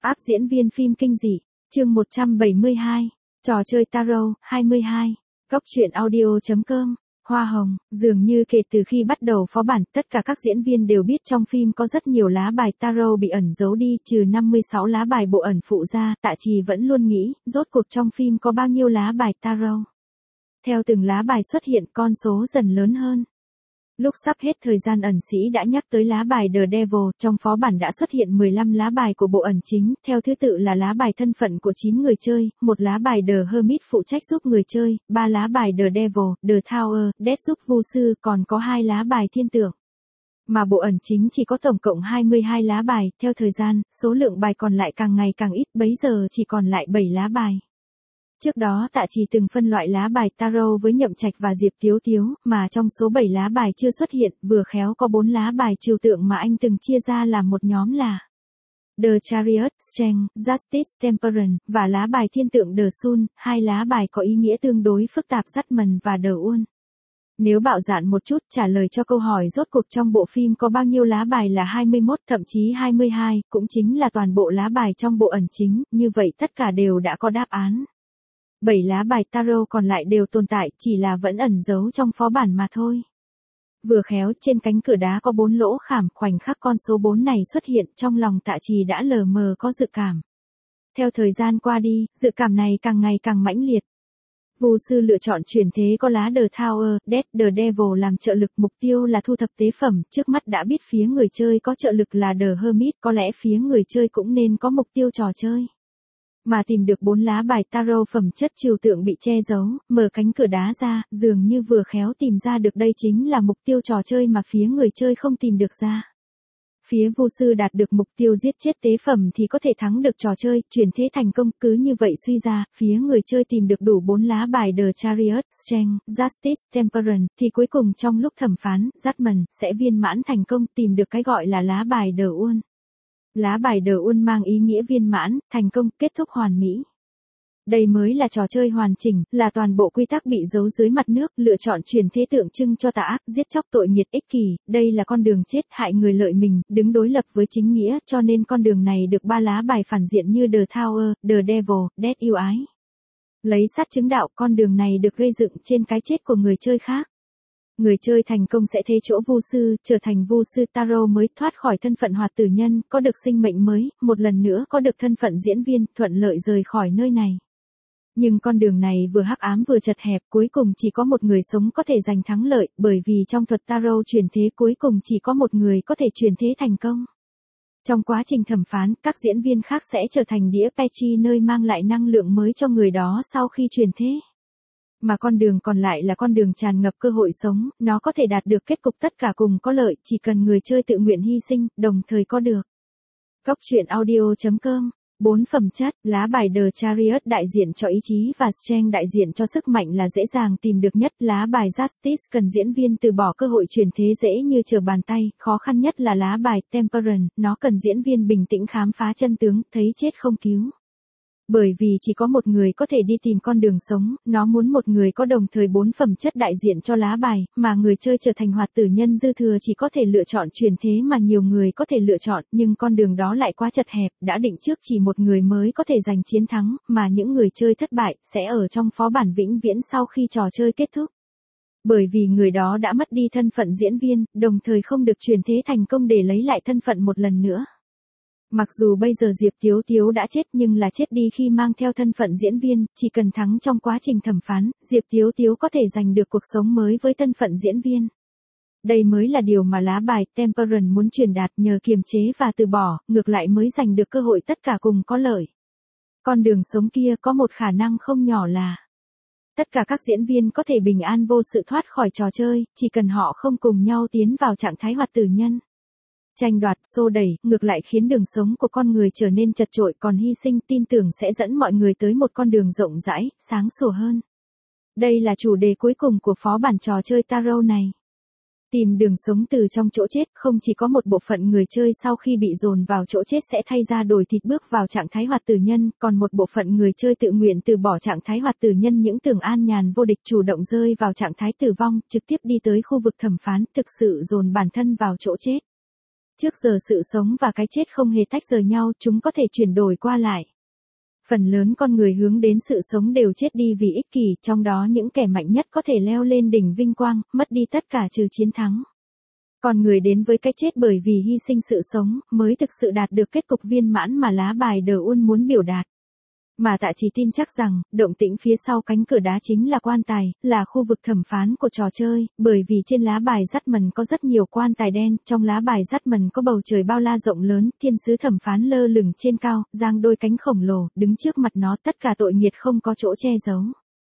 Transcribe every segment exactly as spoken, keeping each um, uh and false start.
Áp diễn viên phim kinh dị, chương một trăm bảy mươi hai, trò chơi tarot, hai mươi hai, góc truyện audio.com, Hoa Hồng, dường như kể từ khi bắt đầu phó bản, tất cả các diễn viên đều biết trong phim có rất nhiều lá bài tarot bị ẩn giấu đi, trừ năm mươi sáu lá bài bộ ẩn phụ ra, Tạ Trì vẫn luôn nghĩ, rốt cuộc trong phim có bao nhiêu lá bài tarot. Theo từng lá bài xuất hiện, con số dần lớn hơn. Lúc sắp hết thời gian ẩn sĩ đã nhắc tới lá bài The Devil, trong phó bản đã xuất hiện mười lăm lá bài của bộ ẩn chính, theo thứ tự là lá bài thân phận của chín người chơi, một lá bài The Hermit phụ trách giúp người chơi, ba lá bài The Devil, The Tower, Death giúp vu sư, còn có hai lá bài thiên tượng. Mà bộ ẩn chính chỉ có tổng cộng hai mươi hai lá bài, theo thời gian, số lượng bài còn lại càng ngày càng ít, bấy giờ chỉ còn lại bảy lá bài. Trước đó Tạ Trì từng phân loại lá bài tarot với Nhậm Trạch và Diệp Tiếu Tiếu, mà trong số bảy lá bài chưa xuất hiện, vừa khéo có bốn lá bài trừu tượng mà anh từng chia ra làm một nhóm là The Chariot, Strength, Justice, Temperance, và lá bài thiên tượng The Sun, hai lá bài có ý nghĩa tương đối phức tạp Judgment và The Ull. Nếu bạo dạn một chút, trả lời cho câu hỏi rốt cuộc trong bộ phim có bao nhiêu lá bài là hai mươi mốt, thậm chí hai mươi hai, cũng chính là toàn bộ lá bài trong bộ ẩn chính, như vậy tất cả đều đã có đáp án. Bảy lá bài tarot còn lại đều tồn tại, chỉ là vẫn ẩn giấu trong phó bản mà thôi. Vừa khéo trên cánh cửa đá có bốn lỗ khảm, khoảnh khắc con số bốn này xuất hiện, trong lòng Tạ Trì đã lờ mờ có dự cảm. Theo thời gian qua đi, dự cảm này càng ngày càng mãnh liệt. Vu sư lựa chọn chuyển thế có lá The Tower, Death, The Devil làm trợ lực, mục tiêu là thu thập tế phẩm, trước mắt đã biết phía người chơi có trợ lực là The Hermit, có lẽ phía người chơi cũng nên có mục tiêu trò chơi. Mà tìm được bốn lá bài tarot phẩm chất trừu tượng bị che giấu, mở cánh cửa đá ra, dường như vừa khéo tìm ra được đây chính là mục tiêu trò chơi mà phía người chơi không tìm được ra. Phía vu sư đạt được mục tiêu giết chết tế phẩm thì có thể thắng được trò chơi, chuyển thế thành công, cứ như vậy suy ra, phía người chơi tìm được đủ bốn lá bài The Chariot, Strength, Justice, Temperance, thì cuối cùng trong lúc thẩm phán, Judgment, sẽ viên mãn thành công, tìm được cái gọi là lá bài The Ull. Lá bài The Ull mang ý nghĩa viên mãn, thành công, kết thúc hoàn mỹ. Đây mới là trò chơi hoàn chỉnh, là toàn bộ quy tắc bị giấu dưới mặt nước, lựa chọn chuyển thế tượng trưng cho tà ác, giết chóc tội nghiệt ích kỷ, đây là con đường chết, hại người lợi mình, đứng đối lập với chính nghĩa, cho nên con đường này được ba lá bài phản diện như The Tower, The Devil, Death yêu ái. Lấy sát chứng đạo, con đường này được gây dựng trên cái chết của người chơi khác. Người chơi thành công sẽ thế chỗ vu sư, trở thành vu sư tarot mới, thoát khỏi thân phận hoạt tử nhân, có được sinh mệnh mới, một lần nữa có được thân phận diễn viên, thuận lợi rời khỏi nơi này. Nhưng con đường này vừa hắc ám vừa chật hẹp, cuối cùng chỉ có một người sống có thể giành thắng lợi, bởi vì trong thuật tarot chuyển thế cuối cùng chỉ có một người có thể chuyển thế thành công. Trong quá trình thẩm phán, các diễn viên khác sẽ trở thành đĩa Petri nơi mang lại năng lượng mới cho người đó sau khi chuyển thế. Mà con đường còn lại là con đường tràn ngập cơ hội sống, nó có thể đạt được kết cục tất cả cùng có lợi, chỉ cần người chơi tự nguyện hy sinh, đồng thời có được. Góc truyện audio.com, bốn phẩm chất, lá bài The Chariot đại diện cho ý chí và Strength đại diện cho sức mạnh là dễ dàng tìm được nhất, lá bài Justice cần diễn viên từ bỏ cơ hội chuyển thế dễ như trở bàn tay, khó khăn nhất là lá bài Temperance, nó cần diễn viên bình tĩnh khám phá chân tướng, thấy chết không cứu. Bởi vì chỉ có một người có thể đi tìm con đường sống, nó muốn một người có đồng thời bốn phẩm chất đại diện cho lá bài, mà người chơi trở thành hoạt tử nhân dư thừa chỉ có thể lựa chọn chuyển thế mà nhiều người có thể lựa chọn, nhưng con đường đó lại quá chật hẹp, đã định trước chỉ một người mới có thể giành chiến thắng, mà những người chơi thất bại sẽ ở trong phó bản vĩnh viễn sau khi trò chơi kết thúc. Bởi vì người đó đã mất đi thân phận diễn viên, đồng thời không được chuyển thế thành công để lấy lại thân phận một lần nữa. Mặc dù bây giờ Diệp Tiếu Tiếu đã chết nhưng là chết đi khi mang theo thân phận diễn viên, chỉ cần thắng trong quá trình thẩm phán, Diệp Tiếu Tiếu có thể giành được cuộc sống mới với thân phận diễn viên. Đây mới là điều mà lá bài Temperance muốn truyền đạt, nhờ kiềm chế và từ bỏ, ngược lại mới giành được cơ hội tất cả cùng có lợi. Con đường sống kia có một khả năng không nhỏ là tất cả các diễn viên có thể bình an vô sự thoát khỏi trò chơi, chỉ cần họ không cùng nhau tiến vào trạng thái hoạt tử nhân. Tranh đoạt, xô đẩy, ngược lại khiến đường sống của con người trở nên chật chội, còn hy sinh, tin tưởng sẽ dẫn mọi người tới một con đường rộng rãi, sáng sủa hơn. Đây là chủ đề cuối cùng của phó bản trò chơi tarot này. Tìm đường sống từ trong chỗ chết, không chỉ có một bộ phận người chơi sau khi bị dồn vào chỗ chết sẽ thay ra đổi thịt bước vào trạng thái hoạt tử nhân, còn một bộ phận người chơi tự nguyện từ bỏ trạng thái hoạt tử nhân, những tưởng an nhàn vô địch, chủ động rơi vào trạng thái tử vong, trực tiếp đi tới khu vực thẩm phán, thực sự dồn bản thân vào chỗ chết. Trước giờ sự sống và cái chết không hề tách rời nhau, chúng có thể chuyển đổi qua lại. Phần lớn con người hướng đến sự sống đều chết đi vì ích kỷ, trong đó những kẻ mạnh nhất có thể leo lên đỉnh vinh quang, mất đi tất cả trừ chiến thắng. Con người đến với cái chết bởi vì hy sinh sự sống, mới thực sự đạt được kết cục viên mãn mà lá bài The Un muốn biểu đạt. Mà Tạ Chỉ tin chắc rằng, động tĩnh phía sau cánh cửa đá chính là quan tài, là khu vực thẩm phán của trò chơi, bởi vì trên lá bài dắt mần có rất nhiều quan tài đen, trong lá bài dắt mần có bầu trời bao la rộng lớn, thiên sứ thẩm phán lơ lửng trên cao, giang đôi cánh khổng lồ, đứng trước mặt nó, tất cả tội nghiệt không có chỗ che giấu.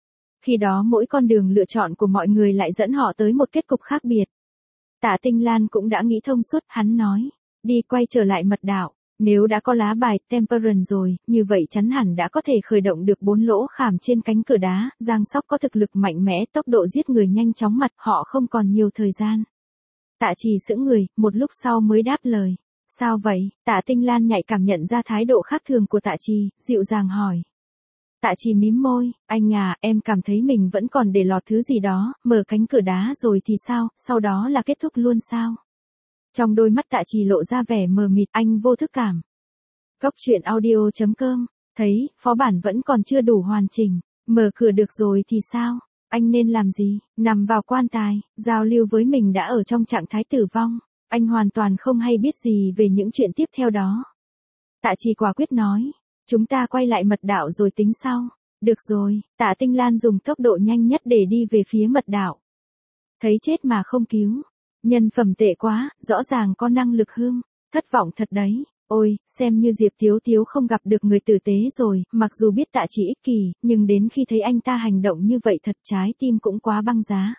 Khi đó mỗi con đường lựa chọn của mọi người lại dẫn họ tới một kết cục khác biệt. Tạ Tinh Lan cũng đã nghĩ thông suốt, hắn nói, đi quay trở lại mật đạo. Nếu đã có lá bài Temperance rồi, như vậy chắn hẳn đã có thể khởi động được bốn lỗ khảm trên cánh cửa đá, Giang Sóc có thực lực mạnh mẽ, tốc độ giết người nhanh chóng mặt, họ không còn nhiều thời gian. Tạ Chỉ sững người, một lúc sau mới đáp lời. Sao vậy? Tạ Tinh Lan nhạy cảm nhận ra thái độ khác thường của Tạ Chỉ, dịu dàng hỏi. Tạ Chỉ mím môi, anh à, em cảm thấy mình vẫn còn để lọt thứ gì đó, mở cánh cửa đá rồi thì sao, sau đó là kết thúc luôn sao? Trong đôi mắt Tạ Chỉ lộ ra vẻ mờ mịt, anh vô thức cảm. Góc truyện audio chấm com, thấy, phó bản vẫn còn chưa đủ hoàn chỉnh, mở cửa được rồi thì sao? Anh nên làm gì? Nằm vào quan tài, giao lưu với mình đã ở trong trạng thái tử vong. Anh hoàn toàn không hay biết gì về những chuyện tiếp theo đó. Tạ Chỉ quả quyết nói, chúng ta quay lại mật đạo rồi tính sau. Được rồi, Tạ Tinh Lan dùng tốc độ nhanh nhất để đi về phía mật đạo. Thấy chết mà không cứu. Nhân phẩm tệ quá, rõ ràng có năng lực hương, thất vọng thật đấy. Ôi, xem như Diệp Tiếu Tiếu không gặp được người tử tế rồi, mặc dù biết Tạ Chỉ ích kỷ, nhưng đến khi thấy anh ta hành động như vậy thật trái tim cũng quá băng giá.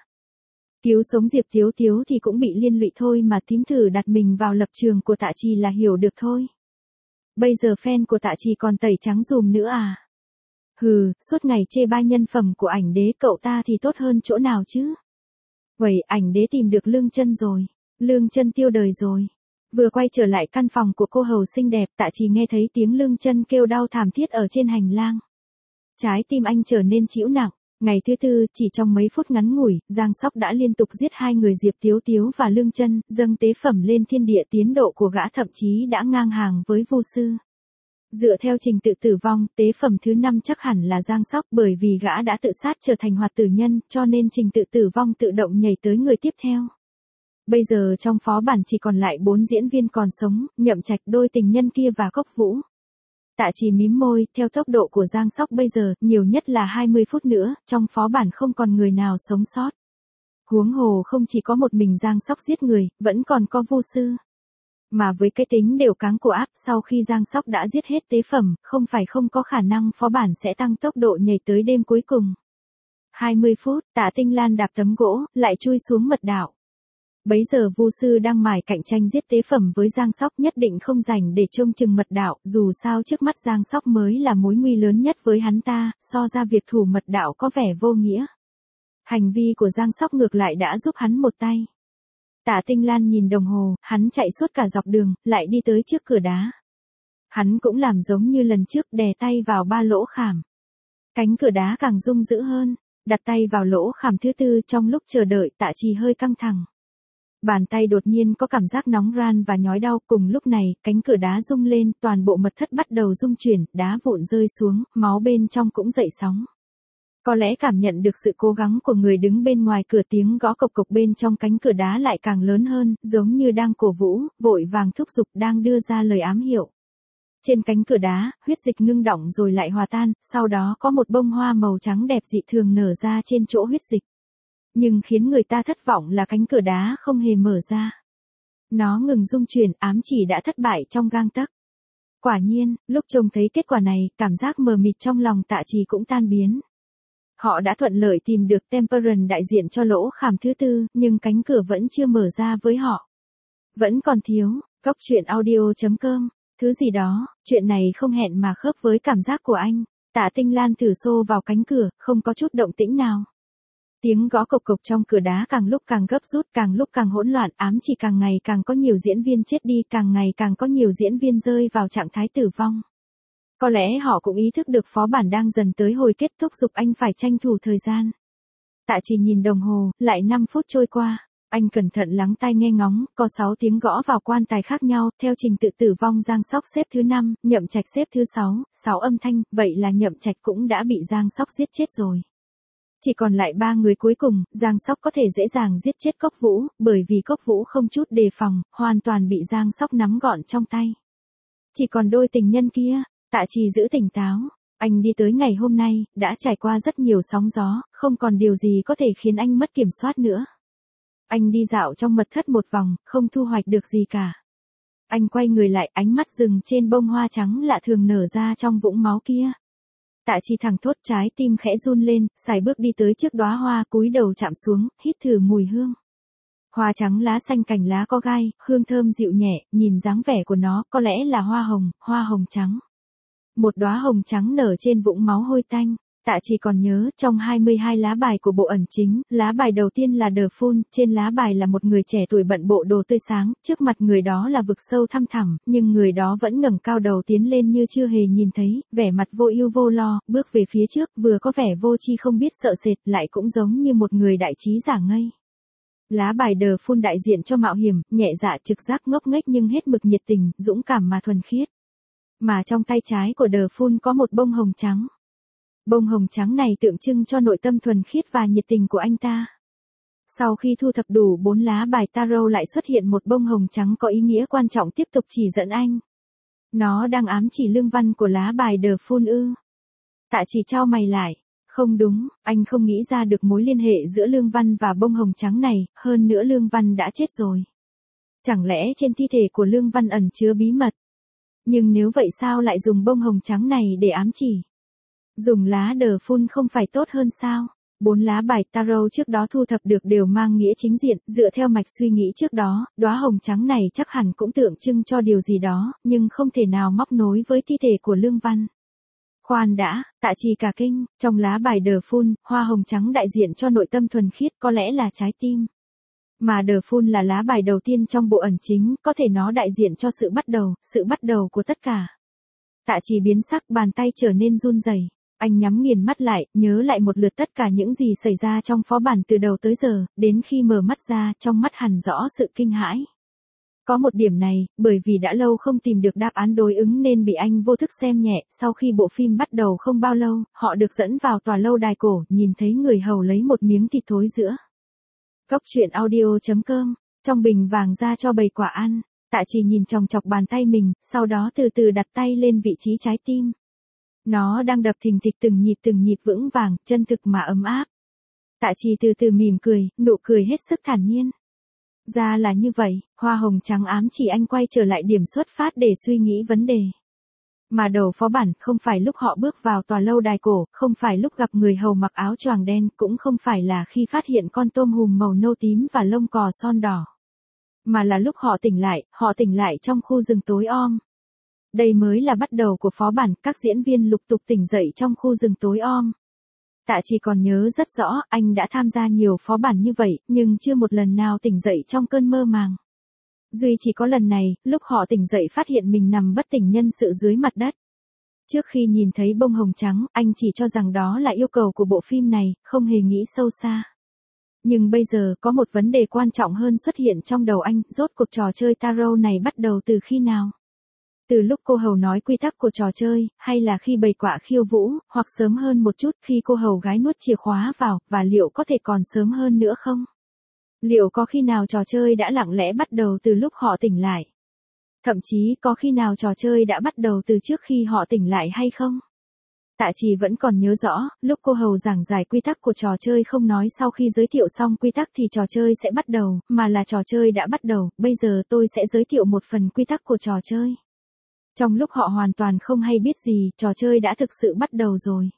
Cứu sống Diệp Tiếu Tiếu thì cũng bị liên lụy thôi mà, thím thử đặt mình vào lập trường của Tạ Chỉ là hiểu được thôi. Bây giờ fan của Tạ Chỉ còn tẩy trắng dùm nữa à? Hừ, suốt ngày chê bai nhân phẩm của ảnh đế, cậu ta thì tốt hơn chỗ nào chứ? Vậy ảnh đế tìm được Lương Chân rồi. Lương Chân tiêu đời rồi. Vừa quay trở lại căn phòng của cô hầu xinh đẹp, Tạ Chỉ nghe thấy tiếng Lương Chân kêu đau thảm thiết ở trên hành lang. Trái tim anh trở nên chịu nặng. Ngày thứ tư, chỉ trong mấy phút ngắn ngủi, Giang Sóc đã liên tục giết hai người Diệp Tiếu Tiếu và Lương Chân, dâng tế phẩm lên thiên địa, tiến độ của gã thậm chí đã ngang hàng với Vu sư. Dựa theo trình tự tử vong, tế phẩm thứ năm chắc hẳn là Giang Sóc, bởi vì gã đã tự sát trở thành hoạt tử nhân, cho nên trình tự tử vong tự động nhảy tới người tiếp theo. Bây giờ trong phó bản chỉ còn lại bốn diễn viên còn sống, Nhậm Trạch, đôi tình nhân kia và Cốc Vũ. Tạ Chỉ mím môi, theo tốc độ của Giang Sóc bây giờ, nhiều nhất là hai mươi phút nữa, trong phó bản không còn người nào sống sót. Huống hồ không chỉ có một mình Giang Sóc giết người, vẫn còn có Vu sư. Mà với cái tính đều cáng của áp, sau khi Giang Sóc đã giết hết tế phẩm, không phải không có khả năng phó bản sẽ tăng tốc độ nhảy tới đêm cuối cùng. hai mươi phút, Tạ Tinh Lan đạp tấm gỗ, lại chui xuống mật đạo. Bấy giờ Vu sư đang mải cạnh tranh giết tế phẩm với Giang Sóc, nhất định không rảnh để trông chừng mật đạo, dù sao trước mắt Giang Sóc mới là mối nguy lớn nhất với hắn ta, so ra việc thủ mật đạo có vẻ vô nghĩa. Hành vi của Giang Sóc ngược lại đã giúp hắn một tay. Tạ Tinh Lan nhìn đồng hồ, hắn chạy suốt cả dọc đường, lại đi tới trước cửa đá. Hắn cũng làm giống như lần trước, đè tay vào ba lỗ khảm. Cánh cửa đá càng rung dữ hơn, đặt tay vào lỗ khảm thứ tư, trong lúc chờ đợi Tạ Chỉ hơi căng thẳng. Bàn tay đột nhiên có cảm giác nóng ran và nhói đau, cùng lúc này, cánh cửa đá rung lên, toàn bộ mật thất bắt đầu rung chuyển, đá vụn rơi xuống, máu bên trong cũng dậy sóng. Có lẽ cảm nhận được sự cố gắng của người đứng bên ngoài cửa, tiếng gõ cộc cộc bên trong cánh cửa đá lại càng lớn hơn, giống như đang cổ vũ, vội vàng thúc giục, đang đưa ra lời ám hiệu. Trên cánh cửa đá, huyết dịch ngưng đọng rồi lại hòa tan, sau đó có một bông hoa màu trắng đẹp dị thường nở ra trên chỗ huyết dịch. Nhưng khiến người ta thất vọng là cánh cửa đá không hề mở ra. Nó ngừng rung chuyển, ám chỉ đã thất bại trong gang tấc. Quả nhiên, lúc trông thấy kết quả này, cảm giác mờ mịt trong lòng Tạ Chỉ cũng tan biến. Họ đã thuận lợi tìm được Temperance đại diện cho lỗ khảm thứ tư, nhưng cánh cửa vẫn chưa mở ra với họ. Vẫn còn thiếu. Góc truyện audio chấm com. Thứ gì đó, chuyện này không hẹn mà khớp với cảm giác của anh. Tạ Tinh Lan thử xô vào cánh cửa, không có chút động tĩnh nào. Tiếng gõ cộc cộc trong cửa đá càng lúc càng gấp rút, càng lúc càng hỗn loạn, ám chỉ càng ngày càng có nhiều diễn viên chết đi, càng ngày càng có nhiều diễn viên rơi vào trạng thái tử vong. Có lẽ họ cũng ý thức được phó bản đang dần tới hồi kết, thúc giục anh phải tranh thủ thời gian. Tạ Chỉ nhìn đồng hồ, lại năm phút trôi qua. Anh cẩn thận lắng tai nghe ngóng, có sáu tiếng gõ vào quan tài khác nhau, theo trình tự tử vong Giang Sóc xếp thứ năm, Nhậm Trạch xếp thứ sáu, sáu âm thanh, vậy là Nhậm Trạch cũng đã bị Giang Sóc giết chết rồi. Chỉ còn lại ba người cuối cùng, Giang Sóc có thể dễ dàng giết chết Cốc Vũ, bởi vì Cốc Vũ không chút đề phòng, hoàn toàn bị Giang Sóc nắm gọn trong tay. Chỉ còn đôi tình nhân kia, Tạ Trì giữ tỉnh táo. Anh đi tới ngày hôm nay, đã trải qua rất nhiều sóng gió, không còn điều gì có thể khiến anh mất kiểm soát nữa. Anh đi dạo trong mật thất một vòng, không thu hoạch được gì cả. Anh quay người lại, ánh mắt dừng trên bông hoa trắng lạ thường nở ra trong vũng máu kia. Tạ Chi thẳng thốt, trái tim khẽ run lên, sải bước đi tới trước đóa hoa, cúi đầu chạm xuống, hít thử mùi hương. Hoa trắng lá xanh cành lá có gai, hương thơm dịu nhẹ, nhìn dáng vẻ của nó, có lẽ là hoa hồng, hoa hồng trắng. Một đóa hồng trắng nở trên vũng máu hôi tanh. Tạ Chỉ còn nhớ, trong hai mươi hai lá bài của bộ ẩn chính, lá bài đầu tiên là The Fool, trên lá bài là một người trẻ tuổi bận bộ đồ tươi sáng, trước mặt người đó là vực sâu thăm thẳm, nhưng người đó vẫn ngẩng cao đầu tiến lên như chưa hề nhìn thấy, vẻ mặt vô ưu vô lo, bước về phía trước, vừa có vẻ vô tri không biết sợ sệt, lại cũng giống như một người đại trí giả ngây. Lá bài The Fool đại diện cho mạo hiểm, nhẹ dạ trực giác ngốc nghếch nhưng hết mực nhiệt tình, dũng cảm mà thuần khiết. Mà trong tay trái của The Fool có một bông hồng trắng. Bông hồng trắng này tượng trưng cho nội tâm thuần khiết và nhiệt tình của anh ta. Sau khi thu thập đủ bốn lá bài tarot lại xuất hiện một bông hồng trắng có ý nghĩa quan trọng tiếp tục chỉ dẫn anh. Nó đang ám chỉ lương văn của lá bài The Fool ư. Tạ Chỉ chau mày lại. Không đúng, anh không nghĩ ra được mối liên hệ giữa lương văn và bông hồng trắng này, hơn nữa lương văn đã chết rồi. Chẳng lẽ trên thi thể của lương văn ẩn chứa bí mật? Nhưng nếu vậy sao lại dùng bông hồng trắng này để ám chỉ? Dùng lá The Fool không phải tốt hơn sao? Bốn lá bài tarot trước đó thu thập được đều mang nghĩa chính diện, dựa theo mạch suy nghĩ trước đó, đóa hồng trắng này chắc hẳn cũng tượng trưng cho điều gì đó, nhưng không thể nào móc nối với thi thể của lương văn. Khoan đã, Tạ Chỉ cả kinh, trong lá bài The Fool, hoa hồng trắng đại diện cho nội tâm thuần khiết, có lẽ là trái tim. Mà The Fool là lá bài đầu tiên trong bộ ẩn chính, có thể nó đại diện cho sự bắt đầu, sự bắt đầu của tất cả. Tạ Chỉ biến sắc, bàn tay trở nên run rẩy. Anh nhắm nghiền mắt lại, nhớ lại một lượt tất cả những gì xảy ra trong phó bản từ đầu tới giờ, đến khi mở mắt ra, trong mắt hằn rõ sự kinh hãi. Có một điểm này, bởi vì đã lâu không tìm được đáp án đối ứng nên bị anh vô thức xem nhẹ, sau khi bộ phim bắt đầu không bao lâu, họ được dẫn vào tòa lâu đài cổ, nhìn thấy người hầu lấy một miếng thịt thối giữa. Cốc truyện audio chấm com, trong bình vàng ra cho bầy quả ăn, Tạ Chỉ nhìn chòng chọc bàn tay mình, sau đó từ từ đặt tay lên vị trí trái tim. Nó đang đập thình thịch từng nhịp từng nhịp vững vàng, chân thực mà ấm áp. Tạ Chỉ từ từ mỉm cười, nụ cười hết sức thản nhiên. Ra là như vậy, hoa hồng trắng ám chỉ anh quay trở lại điểm xuất phát để suy nghĩ vấn đề. Mà đầu phó bản không phải lúc họ bước vào tòa lâu đài cổ, không phải lúc gặp người hầu mặc áo choàng đen, cũng không phải là khi phát hiện con tôm hùm màu nâu tím và lông cò son đỏ. Mà là lúc họ tỉnh lại, họ tỉnh lại trong khu rừng tối om. Đây mới là bắt đầu của phó bản, các diễn viên lục tục tỉnh dậy trong khu rừng tối om. Tạ Chỉ còn nhớ rất rõ, anh đã tham gia nhiều phó bản như vậy, nhưng chưa một lần nào tỉnh dậy trong cơn mơ màng. Duy chỉ có lần này, lúc họ tỉnh dậy phát hiện mình nằm bất tỉnh nhân sự dưới mặt đất. Trước khi nhìn thấy bông hồng trắng, anh chỉ cho rằng đó là yêu cầu của bộ phim này, không hề nghĩ sâu xa. Nhưng bây giờ, có một vấn đề quan trọng hơn xuất hiện trong đầu anh, rốt cuộc trò chơi tarot này bắt đầu từ khi nào? Từ lúc cô hầu nói quy tắc của trò chơi, hay là khi bầy quạ khiêu vũ, hoặc sớm hơn một chút khi cô hầu gái nuốt chìa khóa vào, và liệu có thể còn sớm hơn nữa không? Liệu có khi nào trò chơi đã lặng lẽ bắt đầu từ lúc họ tỉnh lại? Thậm chí có khi nào trò chơi đã bắt đầu từ trước khi họ tỉnh lại hay không? Tạ Chỉ vẫn còn nhớ rõ, lúc cô hầu giảng giải quy tắc của trò chơi không nói sau khi giới thiệu xong quy tắc thì trò chơi sẽ bắt đầu, mà là trò chơi đã bắt đầu, bây giờ tôi sẽ giới thiệu một phần quy tắc của trò chơi. Trong lúc họ hoàn toàn không hay biết gì, trò chơi đã thực sự bắt đầu rồi.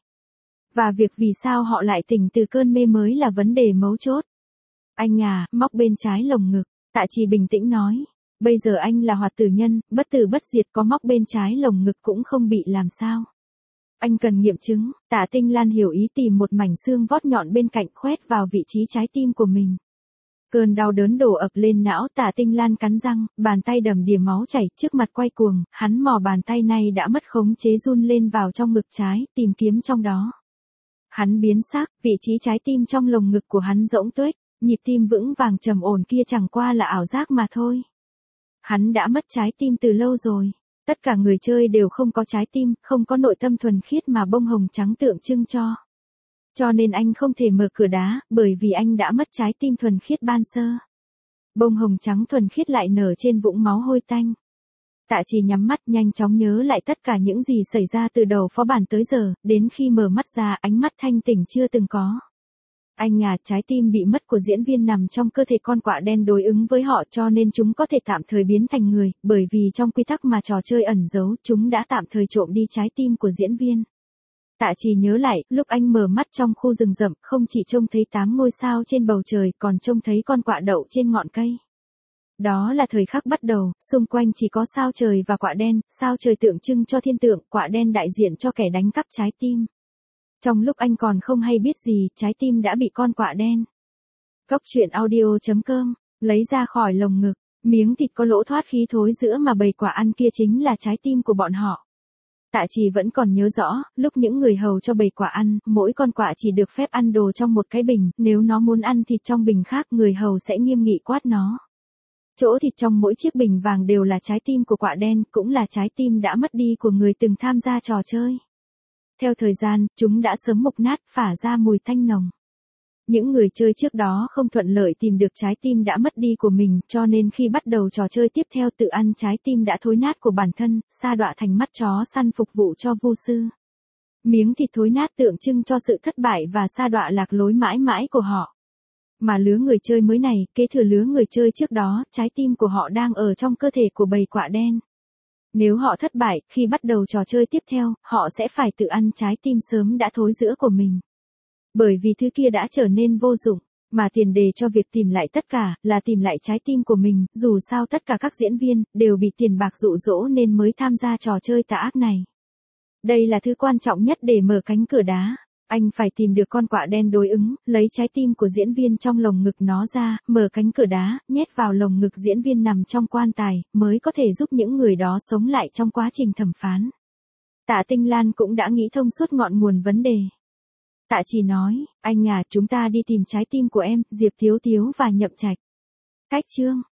Và việc vì sao họ lại tỉnh từ cơn mê mới là vấn đề mấu chốt. Anh à, móc bên trái lồng ngực, Tạ Chỉ bình tĩnh nói. Bây giờ anh là hoạt tử nhân, bất tử bất diệt, có móc bên trái lồng ngực cũng không bị làm sao. Anh cần nghiệm chứng. Tạ Tinh Lan hiểu ý, tìm một mảnh xương vót nhọn bên cạnh khoét vào vị trí trái tim của mình. Cơn đau đớn đổ ập lên não, Tạ Tinh Lan cắn răng, bàn tay đầm đìa máu chảy, trước mặt quay cuồng, hắn mò bàn tay này đã mất khống chế run lên vào trong ngực trái, tìm kiếm trong đó. Hắn biến sắc, vị trí trái tim trong lồng ngực của hắn rỗng tuếch, Nhịp tim vững vàng trầm ổn kia chẳng qua là ảo giác mà thôi. Hắn đã mất trái tim từ lâu rồi. Tất cả người chơi đều không có trái tim, không có nội tâm thuần khiết mà bông hồng trắng tượng trưng cho. Cho nên anh không thể mở cửa đá, bởi vì anh đã mất trái tim thuần khiết ban sơ. Bông hồng trắng thuần khiết lại nở trên vũng máu hôi tanh. Tạ Trì nhắm mắt nhanh chóng nhớ lại tất cả những gì xảy ra từ đầu phó bản tới giờ, đến khi mở mắt ra ánh mắt thanh tỉnh chưa từng có. Anh à, trái tim bị mất của diễn viên nằm trong cơ thể con quạ đen đối ứng với họ cho nên chúng có thể tạm thời biến thành người, bởi vì trong quy tắc mà trò chơi ẩn giấu, chúng đã tạm thời trộm đi trái tim của diễn viên. Tạ Trì nhớ lại, lúc anh mở mắt trong khu rừng rậm, không chỉ trông thấy tám ngôi sao trên bầu trời, còn trông thấy con quạ đậu trên ngọn cây. Đó là thời khắc bắt đầu, xung quanh chỉ có sao trời và quạ đen, sao trời tượng trưng cho thiên tượng, quạ đen đại diện cho kẻ đánh cắp trái tim. Trong lúc anh còn không hay biết gì, trái tim đã bị con quạ đen. Góc truyện audio chấm com, lấy ra khỏi lồng ngực, miếng thịt có lỗ thoát khí thối giữa mà bầy quạ ăn kia chính là trái tim của bọn họ. Tạ Trì vẫn còn nhớ rõ, lúc những người hầu cho bầy quạ ăn, mỗi con quạ chỉ được phép ăn đồ trong một cái bình, nếu nó muốn ăn thịt trong bình khác người hầu sẽ nghiêm nghị quát nó. Chỗ thịt trong mỗi chiếc bình vàng đều là trái tim của quạ đen, cũng là trái tim đã mất đi của người từng tham gia trò chơi. Theo thời gian, chúng đã sớm mục nát, phả ra mùi tanh nồng. Những người chơi trước đó không thuận lợi tìm được trái tim đã mất đi của mình, cho nên khi bắt đầu trò chơi tiếp theo tự ăn trái tim đã thối nát của bản thân, sa đọa thành mắt chó săn phục vụ cho vu sư. Miếng thịt thối nát tượng trưng cho sự thất bại và sa đọa lạc lối mãi mãi của họ. Mà lứa người chơi mới này, kế thừa lứa người chơi trước đó, trái tim của họ đang ở trong cơ thể của bầy quạ đen. Nếu họ thất bại, khi bắt đầu trò chơi tiếp theo, họ sẽ phải tự ăn trái tim sớm đã thối rữa của mình. Bởi vì thứ kia đã trở nên vô dụng, mà tiền đề cho việc tìm lại tất cả, là tìm lại trái tim của mình, dù sao tất cả các diễn viên, đều bị tiền bạc dụ dỗ nên mới tham gia trò chơi tà ác này. Đây là thứ quan trọng nhất để mở cánh cửa đá. Anh phải tìm được con quạ đen đối ứng, lấy trái tim của diễn viên trong lồng ngực nó ra, mở cánh cửa đá, nhét vào lồng ngực diễn viên nằm trong quan tài, mới có thể giúp những người đó sống lại trong quá trình thẩm phán. Tạ Tinh Lan cũng đã nghĩ thông suốt ngọn nguồn vấn đề. Tạ Trì nói, anh à, chúng ta đi tìm trái tim của em, Diệp Thiếu Thiếu và Nhậm Trạch. Cách chương